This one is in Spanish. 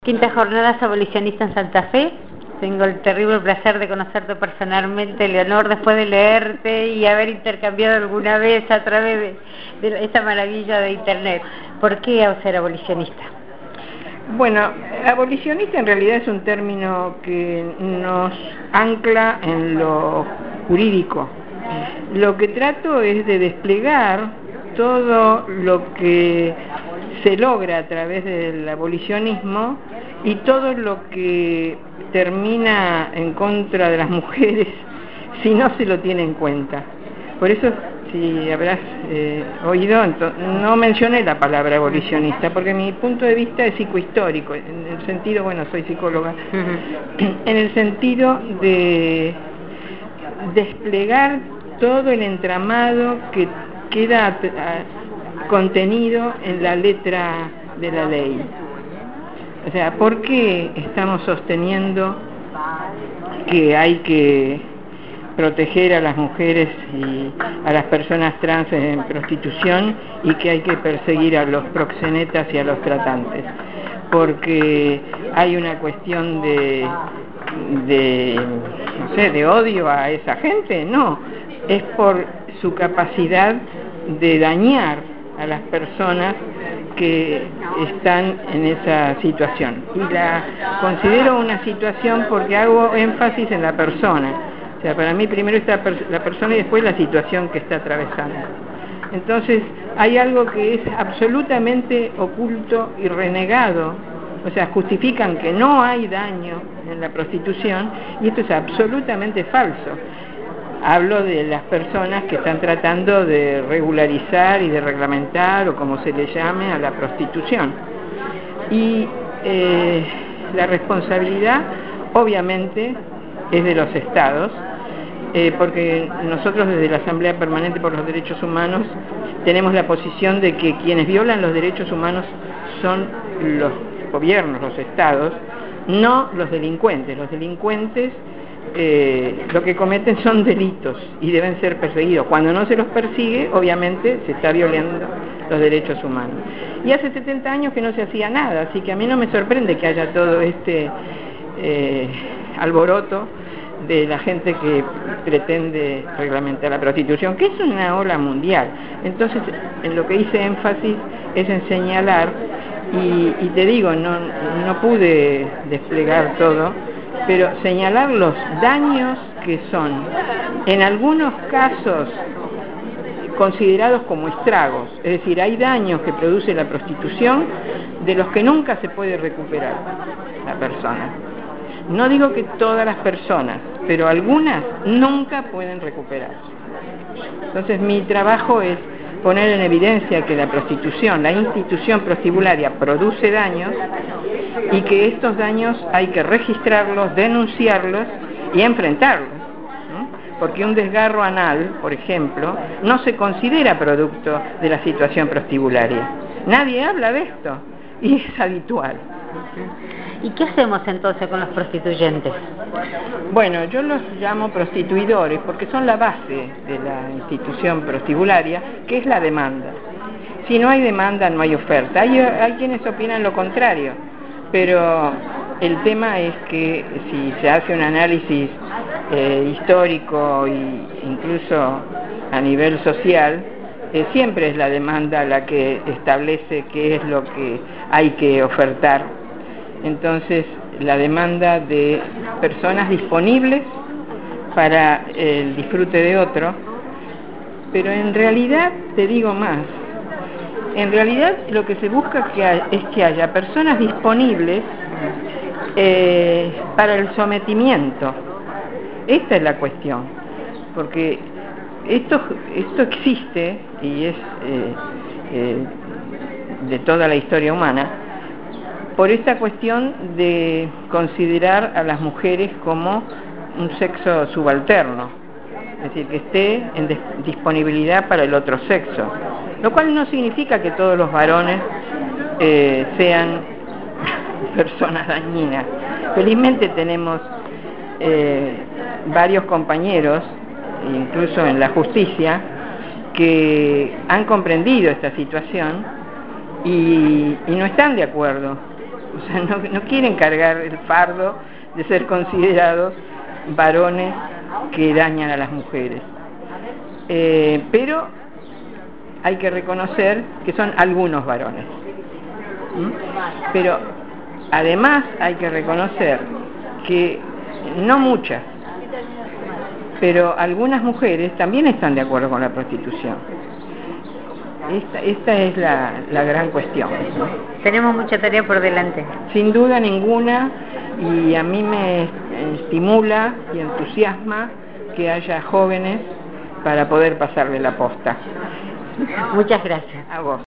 Quinta Jornadas Abolicionistas en Santa Fe. Tengo el terrible placer de conocerte personalmente, Leonor, después de leerte y haber intercambiado alguna vez a través de esta maravilla de Internet. ¿Por qué ser abolicionista? Bueno, abolicionista en realidad es un término que nos ancla en lo jurídico. Lo que trato es de desplegar todo lo que se logra a través del abolicionismo y todo lo que termina en contra de las mujeres si no se lo tiene en cuenta. Por eso, si habrás oído, no mencioné la palabra abolicionista, porque mi punto de vista es psicohistórico, en el sentido, bueno, soy psicóloga, en el sentido de desplegar todo el entramado que queda contenido en la letra de la ley. O sea, ¿por qué estamos sosteniendo que hay que proteger a las mujeres y a las personas trans en prostitución y que hay que perseguir a los proxenetas y a los tratantes? Porque hay una cuestión de odio a esa gente. No, es por su capacidad de dañar a las personas que están en esa situación. Y la considero una situación porque hago énfasis en la persona. O sea, para mí primero está la persona y después la situación que está atravesando. Entonces, hay algo que es absolutamente oculto y renegado. O sea, justifican que no hay daño en la prostitución y esto es absolutamente falso. Hablo de las personas que están tratando de regularizar y de reglamentar, o como se le llame, a la prostitución. Y la responsabilidad, obviamente, es de los estados, porque nosotros desde la Asamblea Permanente por los Derechos Humanos tenemos la posición de que quienes violan los derechos humanos son los gobiernos, los estados, no los delincuentes. Los delincuentes lo que cometen son delitos y deben ser perseguidos. Cuando no se los persigue, obviamente se está violando los derechos humanos. Y hace 70 años que no se hacía nada, así que a mí no me sorprende que haya todo este alboroto de la gente que pretende reglamentar la prostitución, que es una ola mundial. Entonces, en lo que hice énfasis es en señalar, y te digo, no pude desplegar todo, pero señalar los daños que son, en algunos casos, considerados como estragos. Es decir, hay daños que produce la prostitución de los que nunca se puede recuperar la persona. No digo que todas las personas, pero algunas nunca pueden recuperarse. Entonces mi trabajo es poner en evidencia que la prostitución, la institución prostibularia, produce daños y que estos daños hay que registrarlos, denunciarlos y enfrentarlos, ¿no? Porque un desgarro anal, por ejemplo, no se considera producto de la situación prostibularia. Nadie habla de esto y es habitual. ¿Y qué hacemos entonces con los prostituyentes? Bueno, yo los llamo prostituidores porque son la base de la institución prostibularia, que es la demanda. Si no hay demanda, no hay oferta. Hay quienes opinan lo contrario, pero el tema es que si se hace un análisis histórico e incluso a nivel social, siempre es la demanda la que establece qué es lo que hay que ofertar. Entonces, la demanda de personas disponibles para el disfrute de otro, pero en realidad, te digo más, en realidad lo que se busca es que haya personas disponibles para el sometimiento. Esta es la cuestión, porque esto existe y es de toda la historia humana, por esta cuestión de considerar a las mujeres como un sexo subalterno, es decir, que esté en disponibilidad para el otro sexo, lo cual no significa que todos los varones sean personas dañinas. Felizmente tenemos varios compañeros, incluso en la justicia, que han comprendido esta situación y no están de acuerdo O sea, no quieren cargar el fardo de ser considerados varones que dañan a las mujeres. Pero hay que reconocer que son algunos varones. Pero además hay que reconocer que no muchas, pero algunas mujeres también están de acuerdo con la prostitución. Esta es la gran cuestión. Tenemos mucha tarea por delante. Sin duda ninguna, y a mí me estimula y entusiasma que haya jóvenes para poder pasarle la posta. Muchas gracias. A vos.